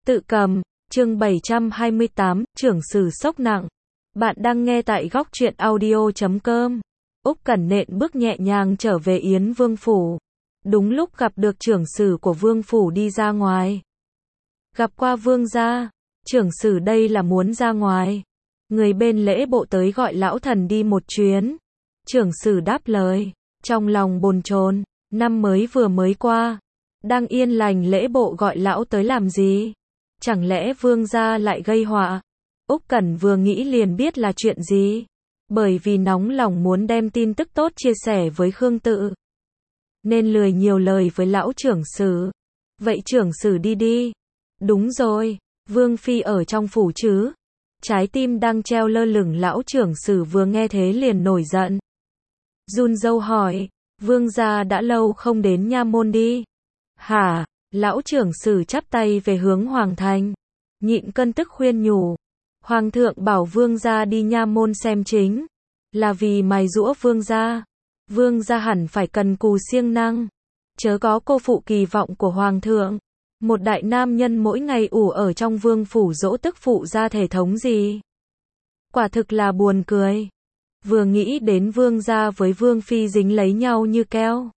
Tự cầm, chương 728, trưởng sử sốc nặng. Bạn đang nghe tại góc truyện audio.com. Úc Cẩn nện bước nhẹ nhàng trở về Yến Vương Phủ. Đúng lúc gặp được trưởng sử của Vương Phủ đi ra ngoài. Gặp qua Vương gia, trưởng sử đây là muốn ra ngoài. Người bên lễ bộ tới gọi lão thần đi một chuyến. Trưởng sử đáp lời, trong lòng bồn chồn, năm mới vừa mới qua. Đang yên lành lễ bộ gọi lão tới làm gì? Chẳng lẽ Vương gia lại gây họa? Úc Cẩn vừa nghĩ liền biết là chuyện gì. Bởi vì nóng lòng muốn đem tin tức tốt chia sẻ với Khương Tự, nên lười nhiều lời với lão trưởng sử. Vậy trưởng sử đi đi. Đúng rồi, Vương phi ở trong phủ chứ? Trái tim đang treo lơ lửng lão trưởng sử vừa nghe thế liền nổi giận. Run râu hỏi, Vương gia đã lâu không đến nha môn đi. Hả? Lão trưởng sử chắp tay về hướng Hoàng thành, nhịn cơn tức khuyên nhủ. Hoàng thượng bảo Vương gia đi nha môn xem chính, là vì mài giũa Vương gia. Vương gia hẳn phải cần cù siêng năng, chớ có cô phụ kỳ vọng của Hoàng thượng. Một đại nam nhân mỗi ngày ủ ở trong vương phủ dỗ tức phụ ra thể thống gì. Quả thực là buồn cười. Vừa nghĩ đến Vương gia với Vương phi dính lấy nhau như keo,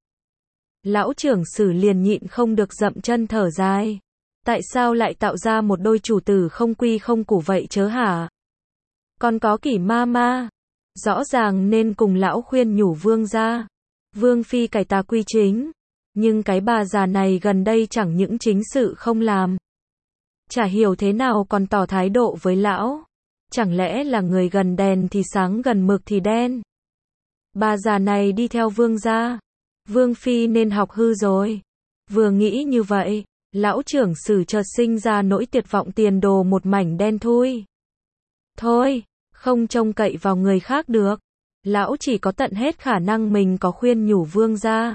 lão trưởng sử liền nhịn không được dậm chân thở dài. Tại sao lại tạo ra một đôi chủ tử không quy không củ vậy chớ hả? Còn có Kỷ ma ma, rõ ràng nên cùng lão khuyên nhủ Vương gia, Vương phi cải tà quy chính, nhưng cái bà già này gần đây chẳng những chính sự không làm, chả hiểu thế nào còn tỏ thái độ với lão. Chẳng lẽ là người gần đèn thì sáng gần mực thì đen? Bà già này đi theo Vương gia, Vương phi nên học hư rồi. Vừa nghĩ như vậy, lão trưởng sử chợt sinh ra nỗi tuyệt vọng, tiền đồ một mảnh đen thui. Thôi, không trông cậy vào người khác được. Lão chỉ có tận hết khả năng mình có khuyên nhủ Vương gia.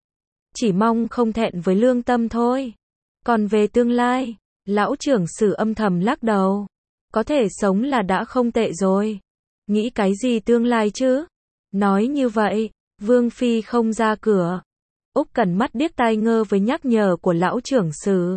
Chỉ mong không thẹn với lương tâm thôi. Còn về tương lai, lão trưởng sử âm thầm lắc đầu. Có thể sống là đã không tệ rồi. Nghĩ cái gì tương lai chứ? Nói như vậy, Vương phi không ra cửa. Úc Cẩn mắt điếc tai ngơ với nhắc nhở của lão trưởng sử.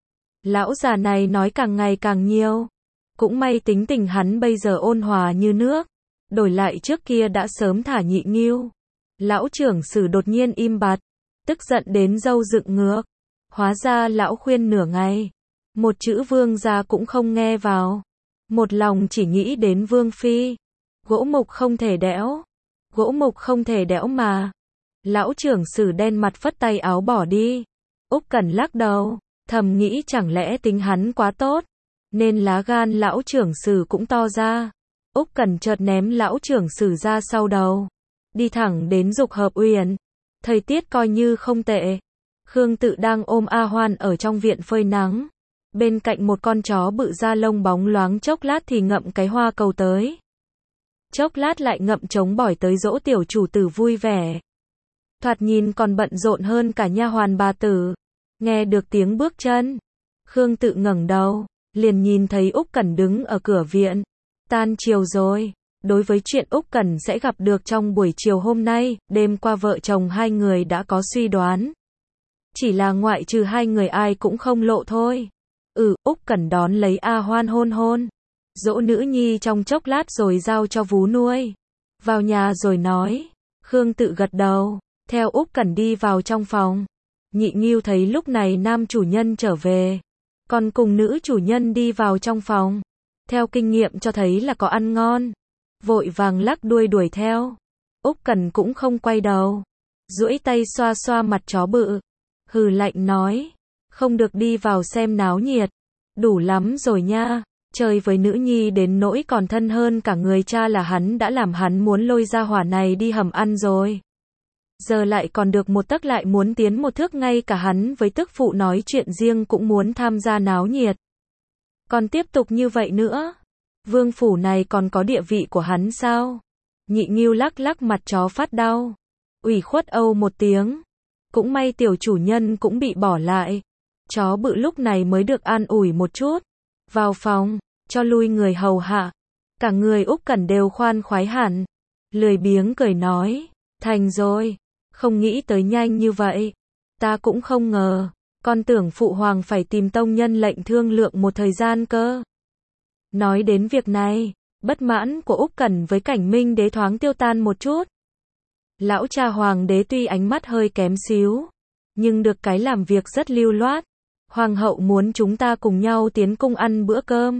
Lão già này nói càng ngày càng nhiều. Cũng may tính tình hắn bây giờ ôn hòa như nước. Đổi lại trước kia đã sớm thả Nhị Ngưu. Lão trưởng sử đột nhiên im bặt, tức giận đến râu dựng ngược. Hóa ra lão khuyên nửa ngày, một chữ Vương gia cũng không nghe vào. Một lòng chỉ nghĩ đến Vương phi. Gỗ mục không thể đẽo. Gỗ mục không thể đẽo mà. Lão trưởng sử đen mặt phất tay áo bỏ đi. Úc Cẩn lắc đầu, thầm nghĩ chẳng lẽ tính hắn quá tốt, nên lá gan lão trưởng sử cũng to ra. Úc Cẩn chợt ném lão trưởng sử ra sau đầu, đi thẳng đến Dục Hợp Uyển. Thời tiết coi như không tệ. Khương Tự đang ôm A Hoan ở trong viện phơi nắng. Bên cạnh một con chó bự da lông bóng loáng, chốc lát thì ngậm cái hoa cầu tới, chốc lát lại ngậm trống bỏi tới dỗ tiểu chủ tử vui vẻ. Thoạt nhìn còn bận rộn hơn cả nha hoàn bà tử. Nghe được tiếng bước chân, Khương Tự ngẩng đầu, liền nhìn thấy Úc Cẩn đứng ở cửa viện. Tan chiều rồi. Đối với chuyện Úc Cẩn sẽ gặp được trong buổi chiều hôm nay, đêm qua vợ chồng hai người đã có suy đoán. Chỉ là ngoại trừ hai người ai cũng không lộ thôi. Úc Cẩn đón lấy A Hoan hôn hôn, dỗ nữ nhi trong chốc lát rồi giao cho vú nuôi. Vào nhà rồi nói. Khương Tự gật đầu, theo Úc Cẩn đi vào trong phòng. Nhị Ngưu thấy lúc này nam chủ nhân trở về, còn cùng nữ chủ nhân đi vào trong phòng. Theo kinh nghiệm cho thấy là có ăn ngon, vội vàng lắc đuôi đuổi theo. Úc Cẩn cũng không quay đầu, duỗi tay xoa xoa mặt chó bự, hừ lạnh nói, không được đi vào xem náo nhiệt, đủ lắm rồi nha. Chơi với nữ nhi đến nỗi còn thân hơn cả người cha là hắn đã làm hắn muốn lôi ra hỏa này đi hầm ăn rồi. Giờ lại còn được một tấc lại muốn tiến một thước, ngay cả hắn với tức phụ nói chuyện riêng cũng muốn tham gia náo nhiệt. Còn tiếp tục như vậy nữa, vương phủ này còn có địa vị của hắn sao? Nhị Ngưu lắc lắc mặt chó phát đau, ủy khuất âu một tiếng. Cũng may tiểu chủ nhân cũng bị bỏ lại. Chó bự lúc này mới được an ủi một chút. Vào phòng, cho lui người hầu hạ. Cả người Úc Cẩn đều khoan khoái hẳn. Lười biếng cười nói, thành rồi. Không nghĩ tới nhanh như vậy. Ta cũng không ngờ. Con tưởng phụ hoàng phải tìm tông nhân lệnh thương lượng một thời gian cơ. Nói đến việc này, bất mãn của Úc Cẩn với Cảnh Minh đế thoáng tiêu tan một chút. Lão cha hoàng đế tuy ánh mắt hơi kém xíu, nhưng được cái làm việc rất lưu loát. Hoàng hậu muốn chúng ta cùng nhau tiến cung ăn bữa cơm.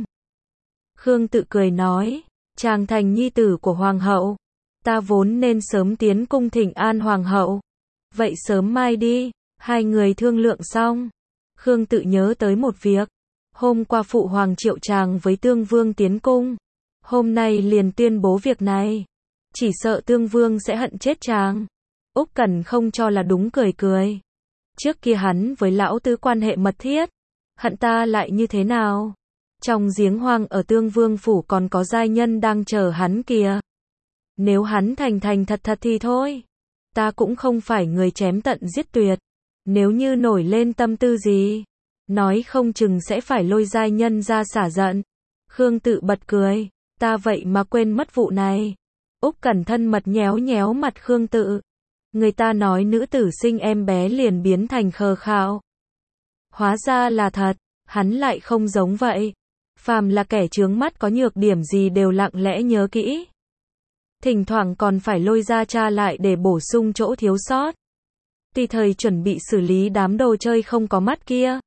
Khương Tự cười nói, chàng thành nhi tử của hoàng hậu, ta vốn nên sớm tiến cung thỉnh an hoàng hậu. Vậy sớm mai đi, hai người thương lượng xong. Khương Tự nhớ tới một việc, hôm qua phụ hoàng triệu chàng với Tương Vương tiến cung, hôm nay liền tuyên bố việc này, chỉ sợ Tương Vương sẽ hận chết chàng. Úc Cẩn không cho là đúng, cười cười. Trước kia hắn với lão tứ quan hệ mật thiết, hận ta lại như thế nào? Trong giếng hoang ở Tương Vương phủ còn có giai nhân đang chờ hắn kìa. Nếu hắn thành thành thật thật thì thôi, ta cũng không phải người chém tận giết tuyệt. Nếu như nổi lên tâm tư gì, nói không chừng sẽ phải lôi giai nhân ra xả giận. Khương Tự bật cười, ta vậy mà quên mất vụ này. Úc Cẩn thân mật nhéo nhéo mặt Khương Tự. Người ta nói nữ tử sinh em bé liền biến thành khờ khạo. Hóa ra là thật, hắn lại không giống vậy. Phàm là kẻ chướng mắt có nhược điểm gì đều lặng lẽ nhớ kỹ. Thỉnh thoảng còn phải lôi ra tra lại để bổ sung chỗ thiếu sót. Tùy thời chuẩn bị xử lý đám đồ chơi không có mắt kia.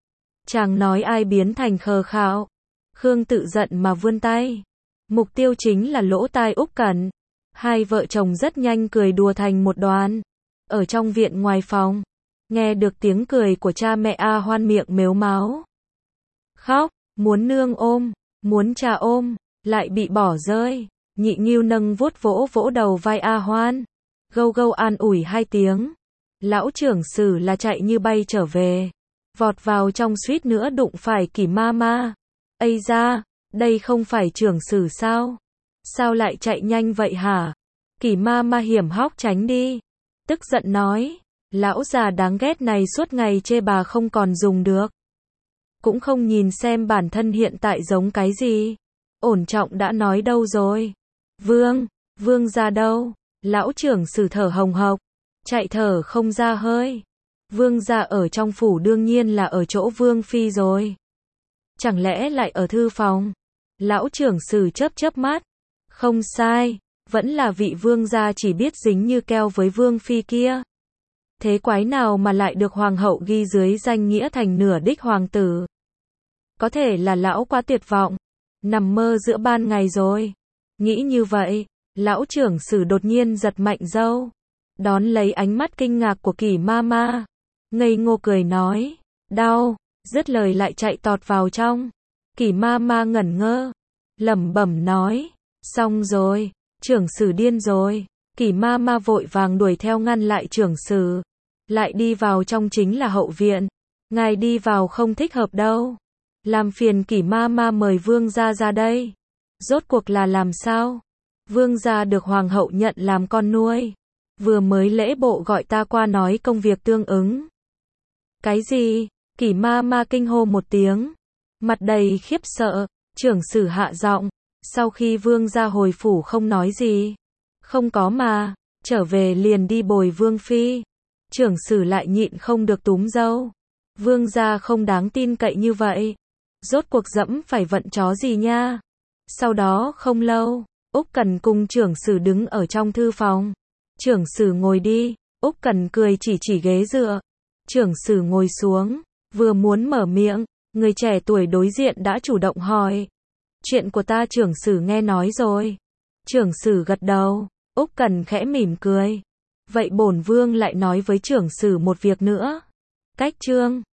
Chàng nói ai biến thành khờ khạo? Khương Tự giận mà vươn tay. Mục tiêu chính là lỗ tai Úc Cẩn. Hai vợ chồng rất nhanh cười đùa thành một đoàn. Ở trong viện ngoài phòng, nghe được tiếng cười của cha mẹ A Hoan miệng mếu máo. Khóc, muốn nương ôm, muốn cha ôm, lại bị bỏ rơi. Nhị Ngưu nâng vuốt vỗ vỗ đầu vai A Hoan, gâu gâu an ủi hai tiếng. Lão trưởng sử là chạy như bay trở về, vọt vào trong suýt nữa đụng phải Kỷ ma ma. Ây da, đây không phải trưởng sử sao? Sao lại chạy nhanh vậy hả? Kỷ ma ma hiểm hóc tránh đi. Tức giận nói, lão già đáng ghét này suốt ngày chê bà không còn dùng được. Cũng không nhìn xem bản thân hiện tại giống cái gì. Ổn trọng đã nói đâu rồi? Vương gia đâu? Lão trưởng sử thở hồng hộc, chạy thở không ra hơi. Vương gia ở trong phủ đương nhiên là ở chỗ Vương phi rồi. Chẳng lẽ lại ở thư phòng? Lão trưởng sử chớp chớp mắt. Không sai, vẫn là vị vương gia chỉ biết dính như keo với Vương phi kia. Thế quái nào mà lại được hoàng hậu ghi dưới danh nghĩa thành nửa đích hoàng tử? Có thể là lão quá tuyệt vọng, nằm mơ giữa ban ngày rồi. Nghĩ như vậy, lão trưởng sử đột nhiên giật mạnh râu, đón lấy ánh mắt kinh ngạc của Kỷ ma ma, ngây ngô cười nói, đau, dứt lời lại chạy tọt vào trong. Kỷ ma ma ngẩn ngơ, lẩm bẩm nói, xong rồi, trưởng sử điên rồi. Kỷ ma ma vội vàng đuổi theo ngăn lại trưởng sử, lại đi vào trong chính là hậu viện. Ngài đi vào không thích hợp đâu. Làm phiền Kỷ ma ma mời vương gia ra đây. Rốt cuộc là làm sao? Vương gia được hoàng hậu nhận làm con nuôi. Vừa mới lễ bộ gọi ta qua nói công việc tương ứng. Cái gì? Kỷ ma ma kinh hô một tiếng, mặt đầy khiếp sợ. Trưởng sử hạ giọng, sau khi vương gia hồi phủ không nói gì. Không có mà, trở về liền đi bồi Vương phi. Trưởng sử lại nhịn không được túm râu. Vương gia không đáng tin cậy như vậy. Rốt cuộc dẫm phải vận chó gì nha. Sau đó không lâu, Úc Cẩn cùng trưởng sử đứng ở trong thư phòng. Trưởng sử ngồi đi. Úc Cẩn cười chỉ ghế dựa. Trưởng sử ngồi xuống, vừa muốn mở miệng, người trẻ tuổi đối diện đã chủ động hỏi. Chuyện của ta trưởng sử nghe nói rồi. Trưởng sử gật đầu. Úc Cẩn khẽ mỉm cười. Vậy bổn vương lại nói với trưởng sử một việc nữa. Cách chương